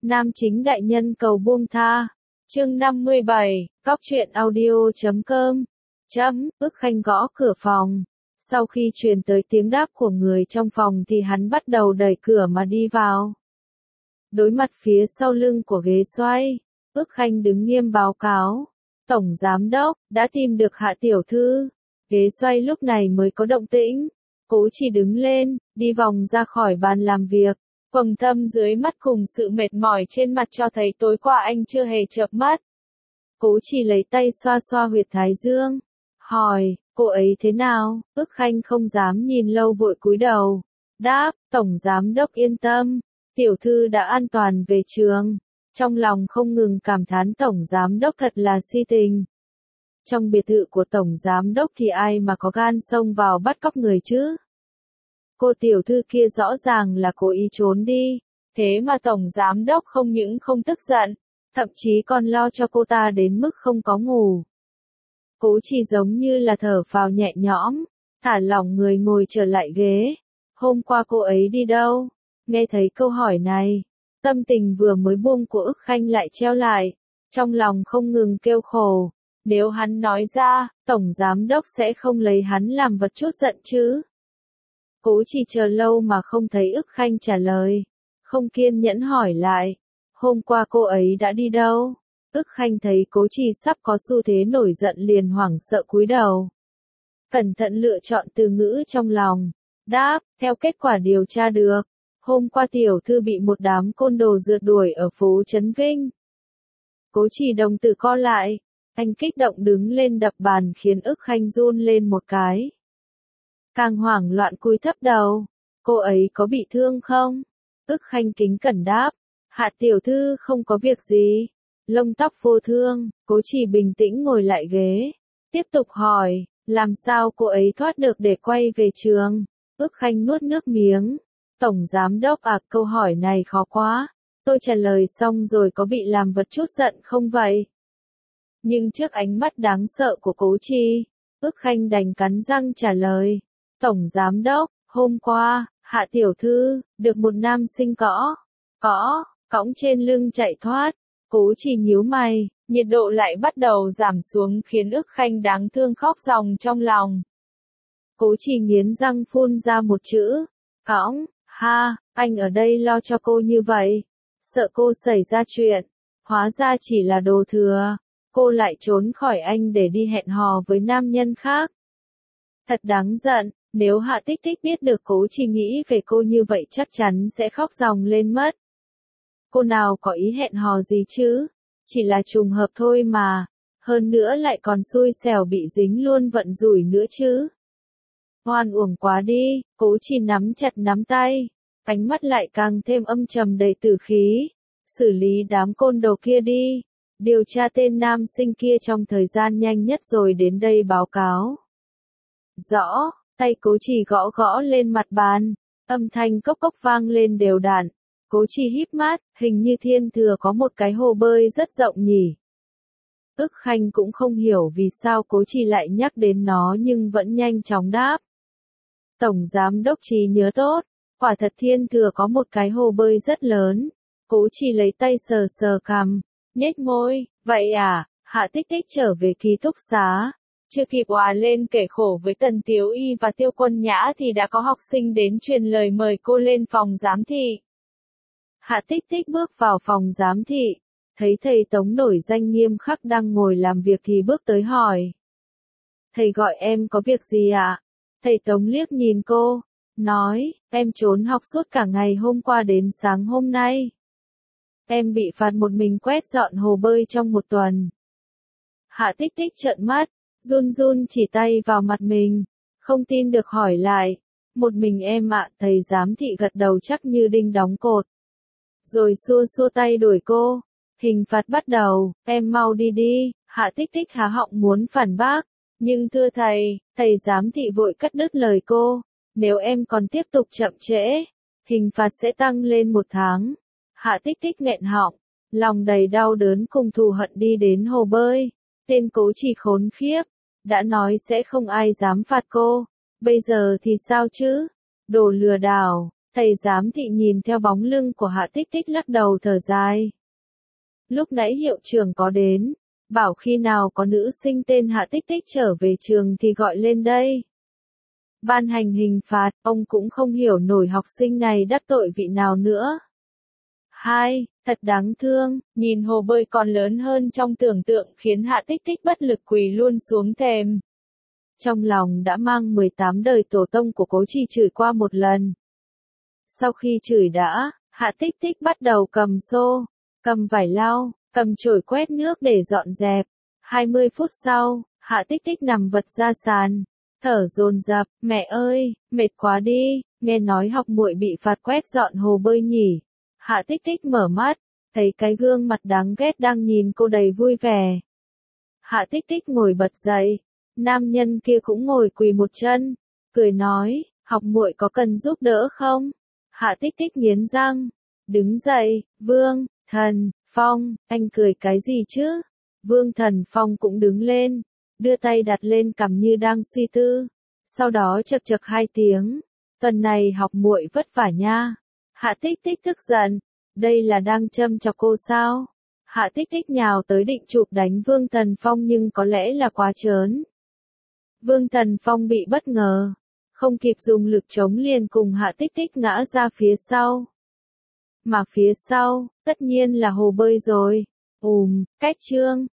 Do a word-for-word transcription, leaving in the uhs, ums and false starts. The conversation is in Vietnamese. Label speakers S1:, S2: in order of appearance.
S1: Nam chính đại nhân cầu buông tha. Chương năm mươi bảy, cóc truyện audio chấm com. Chấm, Ước Khanh gõ cửa phòng. Sau khi truyền tới tiếng đáp của người trong phòng thì hắn bắt đầu đẩy cửa mà đi vào. Đối mặt phía sau lưng của ghế xoay, Ước Khanh đứng nghiêm báo cáo. Tổng giám đốc, đã tìm được Hạ tiểu thư. Ghế xoay lúc này mới có động tĩnh. Cố Chỉ đứng lên, đi vòng ra khỏi bàn làm việc. Quầng thâm dưới mắt cùng sự mệt mỏi trên mặt cho thấy tối qua anh chưa hề chợp mắt. Cố Chỉ lấy tay xoa xoa huyệt thái dương. Hỏi, cô ấy thế nào? Ước Khanh không dám nhìn lâu vội cúi đầu. Đáp, tổng giám đốc yên tâm. Tiểu thư đã an toàn về trường. Trong lòng không ngừng cảm thán tổng giám đốc thật là si tình. Trong biệt thự của tổng giám đốc thì ai mà có gan xông vào bắt cóc người chứ? Cô tiểu thư kia rõ ràng là cố ý trốn đi, thế mà tổng giám đốc không những không tức giận, thậm chí còn lo cho cô ta đến mức không có ngủ. Cố Chỉ giống như là thở phào nhẹ nhõm, thả lỏng người ngồi trở lại ghế. Hôm qua cô ấy đi đâu? Nghe thấy câu hỏi này, tâm tình vừa mới buông của Ước Khanh lại treo lại, trong lòng không ngừng kêu khổ. Nếu hắn nói ra, tổng giám đốc sẽ không lấy hắn làm vật chút giận chứ? Cố Chỉ chờ lâu mà không thấy Ước Khanh trả lời, không kiên nhẫn hỏi lại, hôm qua cô ấy đã đi đâu? Ước Khanh thấy Cố Chỉ sắp có xu thế nổi giận liền hoảng sợ cúi đầu. Cẩn thận lựa chọn từ ngữ trong lòng, đáp, theo kết quả điều tra được, hôm qua tiểu thư bị một đám côn đồ rượt đuổi ở phố Trấn Vinh. Cố Chỉ đồng tử co lại, anh kích động đứng lên đập bàn khiến Ước Khanh run lên một cái. Càng hoảng loạn cúi thấp đầu, cô ấy có bị thương không? Ước Khanh kính cẩn đáp, Hạ tiểu thư không có việc gì, lông tóc vô thương. Cố Chỉ bình tĩnh ngồi lại ghế, tiếp tục hỏi, làm sao cô ấy thoát được để quay về trường? Ước Khanh nuốt nước miếng, tổng giám đốc à, câu hỏi này khó quá, tôi trả lời xong rồi có bị làm vật chút giận không vậy? Nhưng trước ánh mắt đáng sợ của Cố Chỉ, Ước Khanh đành cắn răng trả lời. Tổng giám đốc, hôm qua, Hạ tiểu thư, được một nam sinh cõ, cõ, cõng trên lưng chạy thoát. Cố Chỉ nhíu mày, nhiệt độ lại bắt đầu giảm xuống khiến Ước Khanh đáng thương khóc ròng trong lòng. Cố Chỉ nghiến răng phun ra một chữ, cõng, ha, anh ở đây lo cho cô như vậy, sợ cô xảy ra chuyện, hóa ra chỉ là đồ thừa, cô lại trốn khỏi anh để đi hẹn hò với nam nhân khác. Thật đáng giận. Nếu Hạ Tích Tích biết được Cố Chỉ nghĩ về cô như vậy chắc chắn sẽ khóc ròng lên mất. Cô nào có ý hẹn hò gì chứ? Chỉ là trùng hợp thôi mà. Hơn nữa lại còn xui xẻo bị dính luôn vận rủi nữa chứ. Oan uổng quá đi, Cố Chỉ nắm chặt nắm tay. Ánh mắt lại càng thêm âm trầm đầy tử khí. Xử lý đám côn đồ kia đi. Điều tra tên nam sinh kia trong thời gian nhanh nhất rồi đến đây báo cáo. Rõ. Tay Cố Chỉ gõ gõ lên mặt bàn, âm thanh cốc cốc vang lên đều đặn. Cố Chỉ híp mắt, hình như thiên thừa có một cái hồ bơi rất rộng nhỉ. Ước Khanh cũng không hiểu vì sao Cố Chỉ lại nhắc đến nó nhưng vẫn nhanh chóng đáp. Tổng giám đốc trí nhớ tốt, quả thật thiên thừa có một cái hồ bơi rất lớn. Cố Chỉ lấy tay sờ sờ cằm, nhếch môi, vậy à, Hạ Tích Tích trở về ký túc xá. Chưa kịp òa lên kể khổ với Tần Tiếu Y và Tiêu Quân Nhã thì đã có học sinh đến truyền lời mời cô lên phòng giám thị. Hạ Tích Tích bước vào phòng giám thị, thấy thầy Tống nổi danh nghiêm khắc đang ngồi làm việc thì bước tới hỏi. Thầy gọi em có việc gì ạ? Thầy Tống liếc nhìn cô, nói, em trốn học suốt cả ngày hôm qua đến sáng hôm nay. Em bị phạt một mình quét dọn hồ bơi trong một tuần. Hạ Tích Tích trợn mắt. Run run chỉ tay vào mặt mình, không tin được hỏi lại, một mình em ạ, thầy giám thị gật đầu chắc như đinh đóng cột. Rồi xua xua tay đuổi cô, hình phạt bắt đầu, em mau đi đi. Hạ Tích Tích há họng muốn phản bác, nhưng thưa thầy, thầy giám thị vội cắt đứt lời cô, nếu em còn tiếp tục chậm trễ, hình phạt sẽ tăng lên một tháng. Hạ Tích Tích nghẹn họng, lòng đầy đau đớn cùng thù hận đi đến hồ bơi, tên Cố Chỉ khốn khiếp. Đã nói sẽ không ai dám phạt cô, bây giờ thì sao chứ? Đồ lừa đảo, Thầy giám thị nhìn theo bóng lưng của Hạ Tích Tích lắc đầu thở dài. Lúc nãy hiệu trưởng có đến, bảo khi nào có nữ sinh tên Hạ Tích Tích trở về trường thì gọi lên đây. Ban hành hình phạt, ông cũng không hiểu nổi học sinh này đắc tội vị nào nữa. Hai, thật đáng thương, nhìn hồ bơi còn lớn hơn trong tưởng tượng khiến Hạ Tích Tích bất lực quỳ luôn xuống thềm. Trong lòng đã mang mười tám đời tổ tông của Cố Trì chửi qua một lần. Sau khi chửi đã, Hạ Tích Tích bắt đầu cầm xô, cầm vải lau, cầm chổi quét nước để dọn dẹp. hai mươi phút sau, Hạ Tích Tích nằm vật ra sàn, thở dồn dập, mẹ ơi, mệt quá đi, nghe nói học muội bị phạt quét dọn hồ bơi nhỉ. Hạ Tích Tích mở mắt, thấy cái gương mặt đáng ghét đang nhìn cô đầy vui vẻ. Hạ Tích Tích ngồi bật dậy, nam nhân kia cũng ngồi quỳ một chân, cười nói, học muội có cần giúp đỡ không? Hạ Tích Tích nghiến răng, đứng dậy, Vương Thần Phong, anh cười cái gì chứ? Vương Thần Phong cũng đứng lên, đưa tay đặt lên cằm như đang suy tư, sau đó chậc chậc hai tiếng, tuần này học muội vất vả nha. Hạ Tích Tích tức giận, đây là đang châm chọc cô sao? Hạ Tích Tích nhào tới định chụp đánh Vương Thần Phong nhưng có lẽ là quá trớn. Vương Thần Phong bị bất ngờ, không kịp dùng lực chống liền cùng Hạ Tích Tích ngã ra phía sau. Mà phía sau, tất nhiên là hồ bơi rồi. Ùm, cách chương.